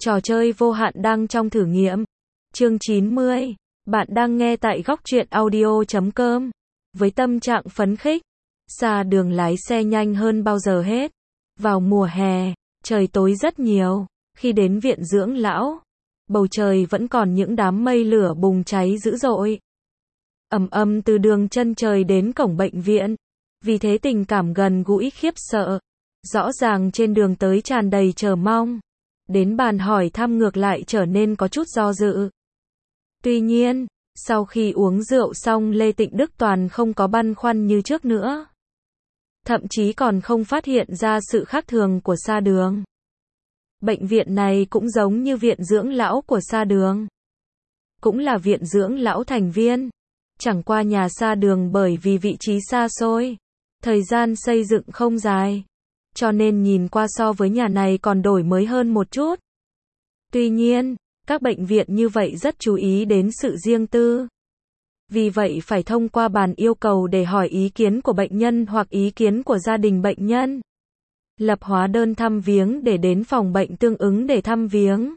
Trò chơi vô hạn đang trong thử nghiệm. Chương 90. Bạn đang nghe tại góc truyện audio.com. Với tâm trạng phấn khích, Sa Đường lái xe nhanh hơn bao giờ hết. Vào mùa hè, trời tối rất nhiều. Khi đến viện dưỡng lão, bầu trời vẫn còn những đám mây lửa bùng cháy dữ dội. Ầm ầm từ đường chân trời đến cổng bệnh viện. Vì thế tình cảm gần gũi khiếp sợ. Rõ ràng trên đường tới tràn đầy chờ mong. Đến bàn hỏi thăm ngược lại trở nên có chút do dự. Tuy nhiên, sau khi uống rượu xong Lê Tịnh Đức toàn không có băn khoăn như trước nữa. Thậm chí còn không phát hiện ra sự khác thường của Sa Đường. Bệnh viện này cũng giống như viện dưỡng lão của Sa Đường. Cũng là viện dưỡng lão thành viên. Chẳng qua nhà Sa Đường bởi vì vị trí xa xôi, thời gian xây dựng không dài, cho nên nhìn qua so với nhà này còn đổi mới hơn một chút. Tuy nhiên, các bệnh viện như vậy rất chú ý đến sự riêng tư. Vì vậy phải thông qua bàn yêu cầu để hỏi ý kiến của bệnh nhân hoặc ý kiến của gia đình bệnh nhân. Lập hóa đơn thăm viếng để đến phòng bệnh tương ứng để thăm viếng.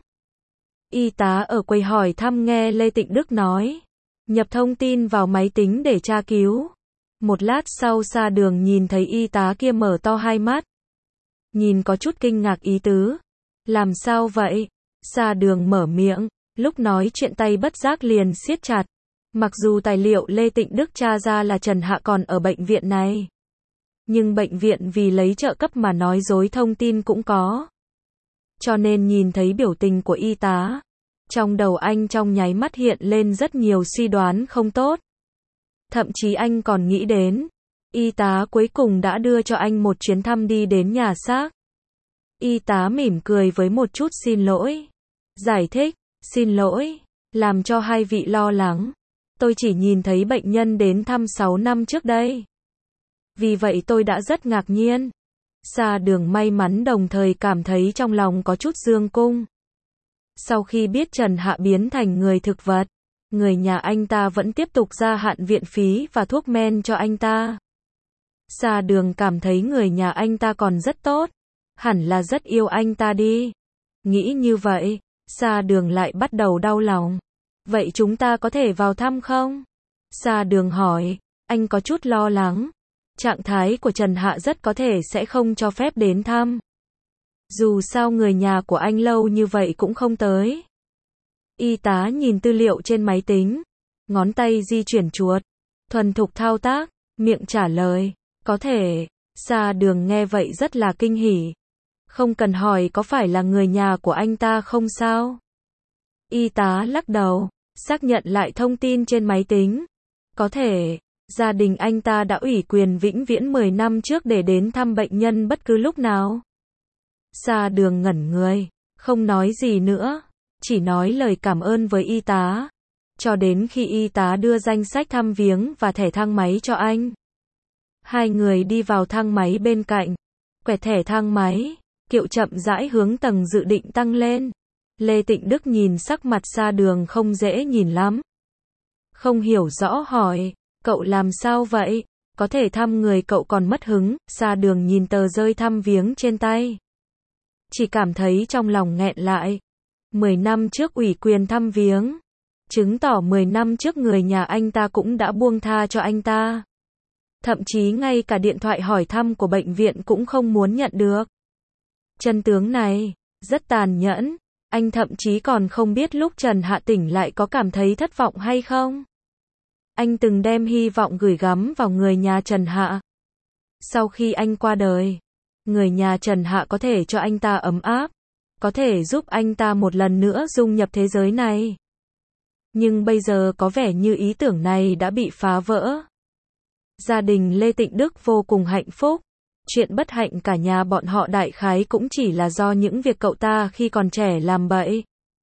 Y tá ở quầy hỏi thăm nghe Lê Tịnh Đức nói. Nhập thông tin vào máy tính để tra cứu. Một lát sau Sa Đường nhìn thấy y tá kia mở to hai mắt. Nhìn có chút kinh ngạc ý tứ. Làm sao vậy? Sa Đường mở miệng, lúc nói chuyện tay bất giác liền siết chặt. Mặc dù tài liệu Lê Tịnh Đức tra ra là Trần Hạ còn ở bệnh viện này. Nhưng bệnh viện vì lấy trợ cấp mà nói dối thông tin cũng có. Cho nên nhìn thấy biểu tình của y tá, trong đầu anh trong nháy mắt hiện lên rất nhiều suy đoán không tốt. Thậm chí anh còn nghĩ đến, y tá cuối cùng đã đưa cho anh một chuyến thăm đi đến nhà xác. Y tá mỉm cười với một chút xin lỗi. Giải thích, xin lỗi, làm cho hai vị lo lắng. Tôi chỉ nhìn thấy bệnh nhân đến thăm 6 năm trước đây. Vì vậy tôi đã rất ngạc nhiên. Sa Đường may mắn đồng thời cảm thấy trong lòng có chút dương cung. Sau khi biết Trần Hạ biến thành người thực vật, người nhà anh ta vẫn tiếp tục gia hạn viện phí và thuốc men cho anh ta. Sa Đường cảm thấy người nhà anh ta còn rất tốt, hẳn là rất yêu anh ta đi. Nghĩ như vậy, Sa Đường lại bắt đầu đau lòng. Vậy chúng ta có thể vào thăm không? Sa Đường hỏi, anh có chút lo lắng. Trạng thái của Trần Hạ rất có thể sẽ không cho phép đến thăm. Dù sao người nhà của anh lâu như vậy cũng không tới. Y tá nhìn tư liệu trên máy tính, ngón tay di chuyển chuột, thuần thục thao tác, miệng trả lời, có thể. Sa Đường nghe vậy rất là kinh hỉ. Không cần hỏi có phải là người nhà của anh ta không sao? Y tá lắc đầu, xác nhận lại thông tin trên máy tính. Có thể, gia đình anh ta đã ủy quyền vĩnh viễn 10 năm trước để đến thăm bệnh nhân bất cứ lúc nào. Sa Đường ngẩn người, không nói gì nữa, chỉ nói lời cảm ơn với y tá. Cho đến khi y tá đưa danh sách thăm viếng và thẻ thang máy cho anh. Hai người đi vào thang máy bên cạnh, quẹt thẻ thang máy, kiệu chậm rãi hướng tầng dự định tăng lên. Lê Tịnh Đức nhìn sắc mặt Sa Đường không dễ nhìn lắm. Không hiểu rõ hỏi, cậu làm sao vậy? Có thể thăm người cậu còn mất hứng. Sa Đường nhìn tờ rơi thăm viếng trên tay. Chỉ cảm thấy trong lòng nghẹn lại. 10 năm trước ủy quyền thăm viếng. Chứng tỏ 10 năm trước người nhà anh ta cũng đã buông tha cho anh ta. Thậm chí ngay cả điện thoại hỏi thăm của bệnh viện cũng không muốn nhận được. Chân tướng này, rất tàn nhẫn. Anh thậm chí còn không biết lúc Trần Hạ tỉnh lại có cảm thấy thất vọng hay không. Anh từng đem hy vọng gửi gắm vào người nhà Trần Hạ. Sau khi anh qua đời, người nhà Trần Hạ có thể cho anh ta ấm áp, có thể giúp anh ta một lần nữa dung nhập thế giới này. Nhưng bây giờ có vẻ như ý tưởng này đã bị phá vỡ. Gia đình Lê Tịnh Đức vô cùng hạnh phúc. Chuyện bất hạnh cả nhà bọn họ đại khái cũng chỉ là do những việc cậu ta khi còn trẻ làm bậy.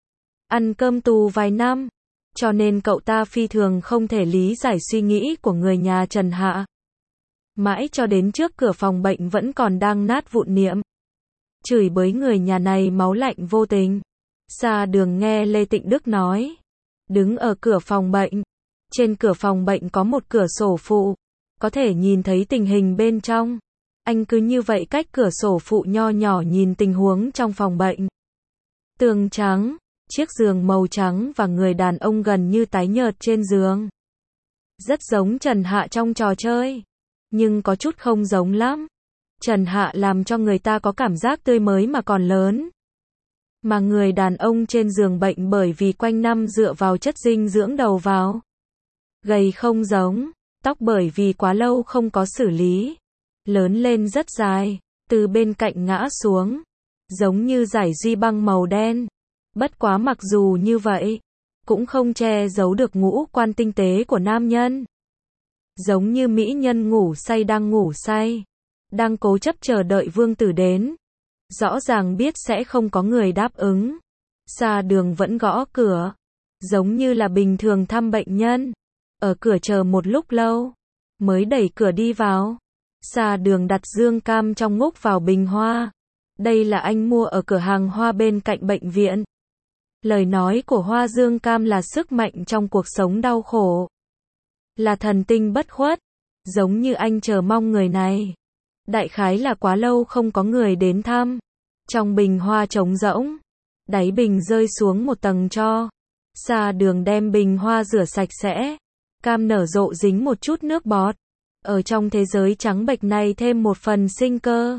Ăn cơm tù vài năm. Cho nên cậu ta phi thường không thể lý giải suy nghĩ của người nhà Trần Hạ. Mãi cho đến trước cửa phòng bệnh vẫn còn đang nát vụn niệm. Chửi bới người nhà này máu lạnh vô tình. Sa Đường nghe Lê Tịnh Đức nói. Đứng ở cửa phòng bệnh. Trên cửa phòng bệnh có một cửa sổ phụ. Có thể nhìn thấy tình hình bên trong. Anh cứ như vậy cách cửa sổ phụ nho nhỏ nhìn tình huống trong phòng bệnh. Tường trắng, chiếc giường màu trắng và người đàn ông gần như tái nhợt trên giường. Rất giống Trần Hạ trong trò chơi, nhưng có chút không giống lắm. Trần Hạ làm cho người ta có cảm giác tươi mới mà còn lớn. Mà người đàn ông trên giường bệnh bởi vì quanh năm dựa vào chất dinh dưỡng đầu vào. Gầy không giống, tóc bởi vì quá lâu không có xử lý. Lớn lên rất dài, từ bên cạnh ngã xuống. Giống như dải duy băng màu đen. Bất quá mặc dù như vậy, cũng không che giấu được ngũ quan tinh tế của nam nhân. Giống như mỹ nhân ngủ say đang ngủ say. Đang cố chấp chờ đợi vương tử đến. Rõ ràng biết sẽ không có người đáp ứng. Xa đường vẫn gõ cửa. Giống như là bình thường thăm bệnh nhân. Ở cửa chờ một lúc lâu. Mới đẩy cửa đi vào. Xa đường đặt dương cam trong ngúc vào bình hoa. Đây là anh mua ở cửa hàng hoa bên cạnh bệnh viện. Lời nói của hoa dương cam là sức mạnh trong cuộc sống đau khổ. Là thần tinh bất khuất. Giống như anh chờ mong người này. Đại khái là quá lâu không có người đến thăm. Trong bình hoa trống rỗng. Đáy bình rơi xuống một tầng tro. Xa đường đem bình hoa rửa sạch sẽ. Cam nở rộ dính một chút nước bọt. Ở trong thế giới trắng bệch này thêm một phần sinh cơ.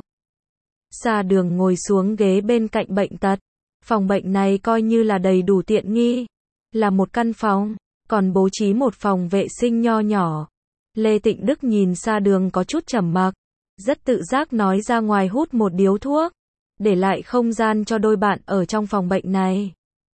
Xa đường ngồi xuống ghế bên cạnh bệnh tật. Phòng bệnh này coi như là đầy đủ tiện nghi. Là một căn phòng. Còn bố trí một phòng vệ sinh nho nhỏ. Lê Tịnh Đức nhìn xa đường có chút trầm mặc. Rất tự giác nói ra ngoài hút một điếu thuốc. Để lại không gian cho đôi bạn ở trong phòng bệnh này.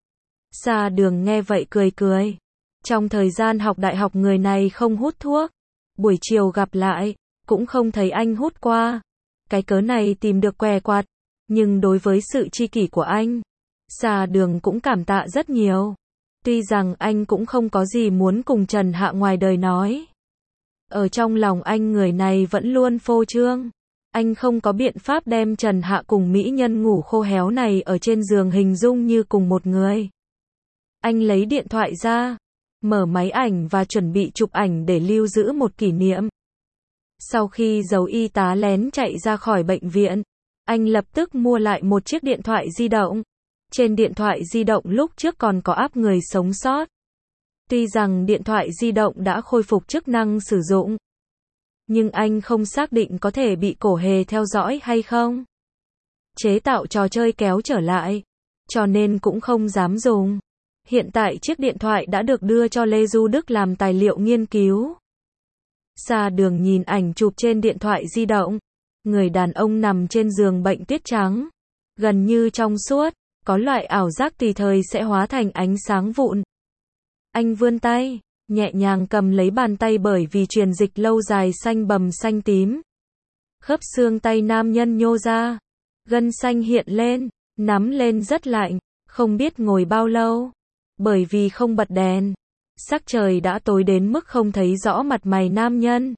Xa đường nghe vậy cười cười. Trong thời gian học đại học người này không hút thuốc. Buổi chiều gặp lại, cũng không thấy anh hút qua. Cái cớ này tìm được què quặt. Nhưng đối với sự tri kỷ của anh, xa đường cũng cảm tạ rất nhiều. Tuy rằng anh cũng không có gì muốn cùng Trần Hạ ngoài đời nói. Ở trong lòng anh người này vẫn luôn phô trương. Anh không có biện pháp đem Trần Hạ cùng mỹ nhân ngủ khô héo này ở trên giường hình dung như cùng một người. Anh lấy điện thoại ra, mở máy ảnh và chuẩn bị chụp ảnh để lưu giữ một kỷ niệm. Sau khi giấu y tá lén chạy ra khỏi bệnh viện, anh lập tức mua lại một chiếc điện thoại di động. Trên điện thoại di động lúc trước còn có app người sống sót. Tuy rằng điện thoại di động đã khôi phục chức năng sử dụng, nhưng anh không xác định có thể bị cổ hề theo dõi hay không. Chế tạo trò chơi kéo trở lại, cho nên cũng không dám dùng. Hiện tại chiếc điện thoại đã được đưa cho Lê Du Đức làm tài liệu nghiên cứu. Xa đường nhìn ảnh chụp trên điện thoại di động. Người đàn ông nằm trên giường bệnh tuyết trắng. Gần như trong suốt, có loại ảo giác tùy thời sẽ hóa thành ánh sáng vụn. Anh vươn tay, nhẹ nhàng cầm lấy bàn tay bởi vì truyền dịch lâu dài xanh bầm xanh tím. Khớp xương tay nam nhân nhô ra. Gân xanh hiện lên, nắm lên rất lạnh, không biết ngồi bao lâu. Bởi vì không bật đèn, sắc trời đã tối đến mức không thấy rõ mặt mày nam nhân.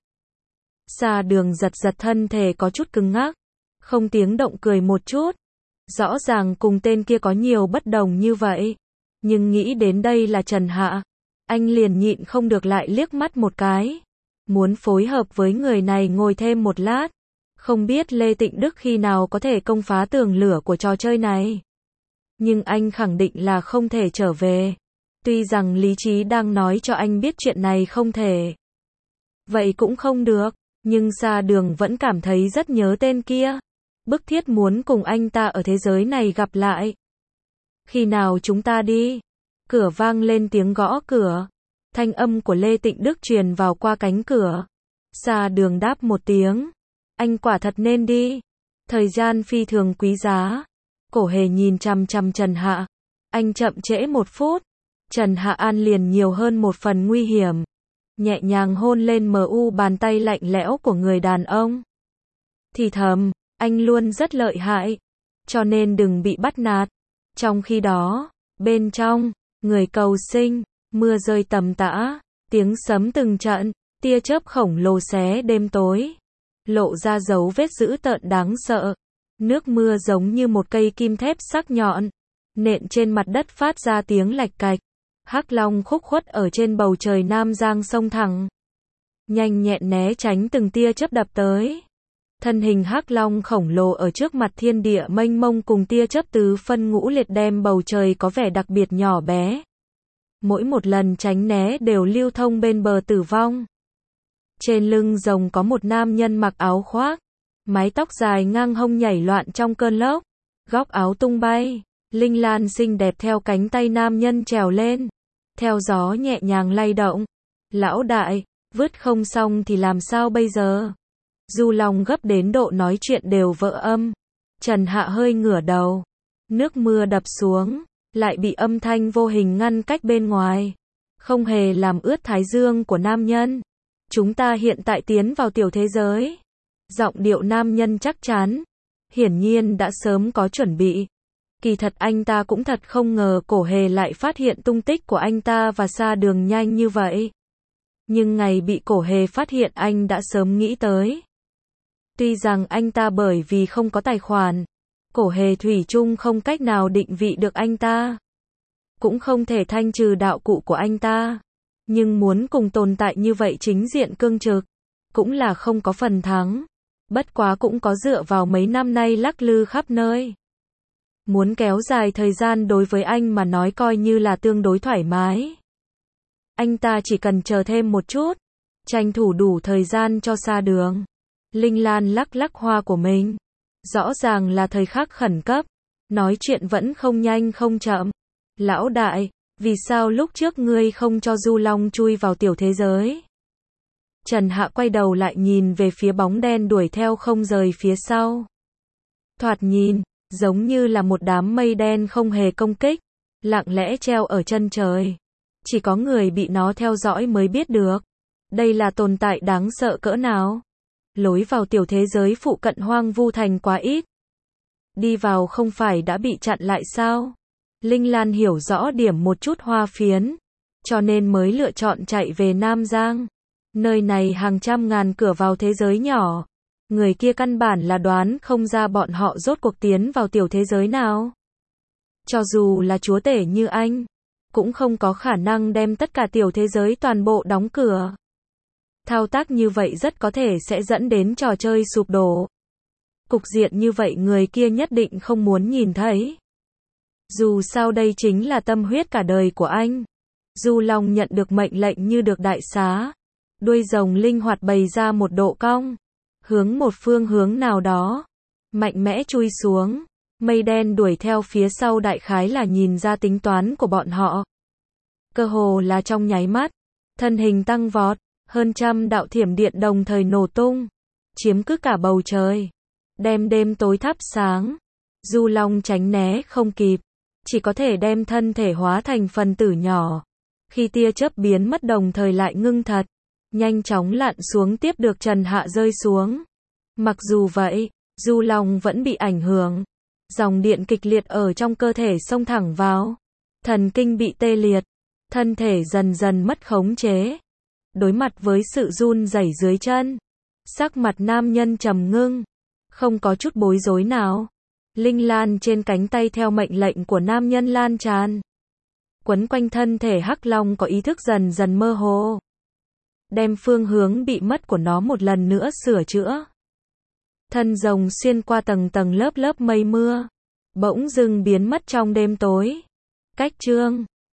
Xa đường giật giật thân thể có chút cứng ngắc, không tiếng động cười một chút. Rõ ràng cùng tên kia có nhiều bất đồng như vậy. Nhưng nghĩ đến đây là Trần Hạ, anh liền nhịn không được lại liếc mắt một cái. Muốn phối hợp với người này ngồi thêm một lát. Không biết Lê Tịnh Đức khi nào có thể công phá tường lửa của trò chơi này. Nhưng anh khẳng định là không thể trở về. Tuy rằng lý trí đang nói cho anh biết chuyện này không thể. Vậy cũng không được. Nhưng xa đường vẫn cảm thấy rất nhớ tên kia. Bức thiết muốn cùng anh ta ở thế giới này gặp lại. Khi nào chúng ta đi? Cửa vang lên tiếng gõ cửa. Thanh âm của Lê Tịnh Đức truyền vào qua cánh cửa. Xa đường đáp một tiếng. Anh quả thật nên đi. Thời gian phi thường quý giá. Cổ hề nhìn chằm chằm Trần Hạ. Anh chậm trễ một phút. Trần Hạ An liền nhiều hơn một phần nguy hiểm. Nhẹ nhàng hôn lên mu bàn tay lạnh lẽo của người đàn ông. Thì thầm, anh luôn rất lợi hại. Cho nên đừng bị bắt nạt. Trong khi đó, bên trong, người cầu sinh, mưa rơi tầm tã, tiếng sấm từng trận, tia chớp khổng lồ xé đêm tối. Lộ ra dấu vết dữ tợn đáng sợ. Nước mưa giống như một cây kim thép sắc nhọn. Nện trên mặt đất phát ra tiếng lạch cạch. Hắc long khúc khuất ở trên bầu trời Nam Giang sông thẳng. Nhanh nhẹn né tránh từng tia chớp đập tới. Thân hình hắc long khổng lồ ở trước mặt thiên địa mênh mông cùng tia chớp tứ phân ngũ liệt đem bầu trời có vẻ đặc biệt nhỏ bé. Mỗi một lần tránh né đều lưu thông bên bờ tử vong. Trên lưng rồng có một nam nhân mặc áo khoác, mái tóc dài ngang hông nhảy loạn trong cơn lốc, góc áo tung bay, linh lan xinh đẹp theo cánh tay nam nhân trèo lên, theo gió nhẹ nhàng lay động. Lão đại, vứt không xong thì làm sao bây giờ? Du Long gấp đến độ nói chuyện đều vỡ âm. Trần Hạ hơi ngửa đầu, nước mưa đập xuống, lại bị âm thanh vô hình ngăn cách bên ngoài, không hề làm ướt thái dương của nam nhân. Chúng ta hiện tại tiến vào tiểu thế giới. Giọng điệu nam nhân chắc chắn, hiển nhiên đã sớm có chuẩn bị. Kỳ thật anh ta cũng thật không ngờ Cổ Hề lại phát hiện tung tích của anh ta và Sa Đường nhanh như vậy. Nhưng ngày bị Cổ Hề phát hiện anh đã sớm nghĩ tới. Tuy rằng anh ta bởi vì không có tài khoản, Cổ Hề thủy chung không cách nào định vị được anh ta, cũng không thể thanh trừ đạo cụ của anh ta. Nhưng muốn cùng tồn tại như vậy chính diện cương trực, cũng là không có phần thắng. Bất quá cũng có dựa vào mấy năm nay lắc lư khắp nơi. Muốn kéo dài thời gian đối với anh mà nói coi như là tương đối thoải mái. Anh ta chỉ cần chờ thêm một chút, tranh thủ đủ thời gian cho Sa Đường. Linh Lan lắc lắc hoa của mình. Rõ ràng là thời khắc khẩn cấp, nói chuyện vẫn không nhanh không chậm. Lão đại, vì sao lúc trước ngươi không cho Du Long chui vào tiểu thế giới? Trần Hạ quay đầu lại nhìn về phía bóng đen đuổi theo không rời phía sau. Thoạt nhìn, giống như là một đám mây đen không hề công kích, lặng lẽ treo ở chân trời. Chỉ có người bị nó theo dõi mới biết được. Đây là tồn tại đáng sợ cỡ nào? Lối vào tiểu thế giới phụ cận Hoang Vu Thành quá ít. Đi vào không phải đã bị chặn lại sao? Linh Lan hiểu rõ điểm một chút hoa phiến, cho nên mới lựa chọn chạy về Nam Giang. Nơi này hàng trăm ngàn cửa vào thế giới nhỏ. Người kia căn bản là đoán không ra bọn họ rốt cuộc tiến vào tiểu thế giới nào. Cho dù là chúa tể như anh, cũng không có khả năng đem tất cả tiểu thế giới toàn bộ đóng cửa. Thao tác như vậy rất có thể sẽ dẫn đến trò chơi sụp đổ. Cục diện như vậy người kia nhất định không muốn nhìn thấy. Dù sao đây chính là tâm huyết cả đời của anh. Du Long nhận được mệnh lệnh như được đại xá. Đuôi rồng linh hoạt bày ra một độ cong, hướng một phương hướng nào đó, mạnh mẽ chui xuống. Mây đen đuổi theo phía sau đại khái là nhìn ra tính toán của bọn họ. Cơ hồ là trong nháy mắt, thân hình tăng vọt, hơn trăm đạo thiểm điện đồng thời nổ tung, chiếm cứ cả bầu trời, đem đêm tối thắp sáng. Du Long tránh né không kịp, chỉ có thể đem thân thể hóa thành phần tử nhỏ. Khi tia chớp biến mất đồng thời lại ngưng thật, nhanh chóng lặn xuống tiếp được Trần Hạ rơi xuống. Mặc dù vậy, Du Long vẫn bị ảnh hưởng. Dòng điện kịch liệt ở trong cơ thể xông thẳng vào. Thần kinh bị tê liệt, thân thể dần dần mất khống chế. Đối mặt với sự run rẩy dưới chân, sắc mặt nam nhân trầm ngưng, không có chút bối rối nào. Linh lan trên cánh tay theo mệnh lệnh của nam nhân lan tràn, quấn quanh thân thể hắc long có ý thức dần dần mơ hồ, đem phương hướng bị mất của nó một lần nữa sửa chữa. Thân rồng xuyên qua tầng tầng lớp lớp mây mưa, bỗng dưng biến mất trong đêm tối. Cách chương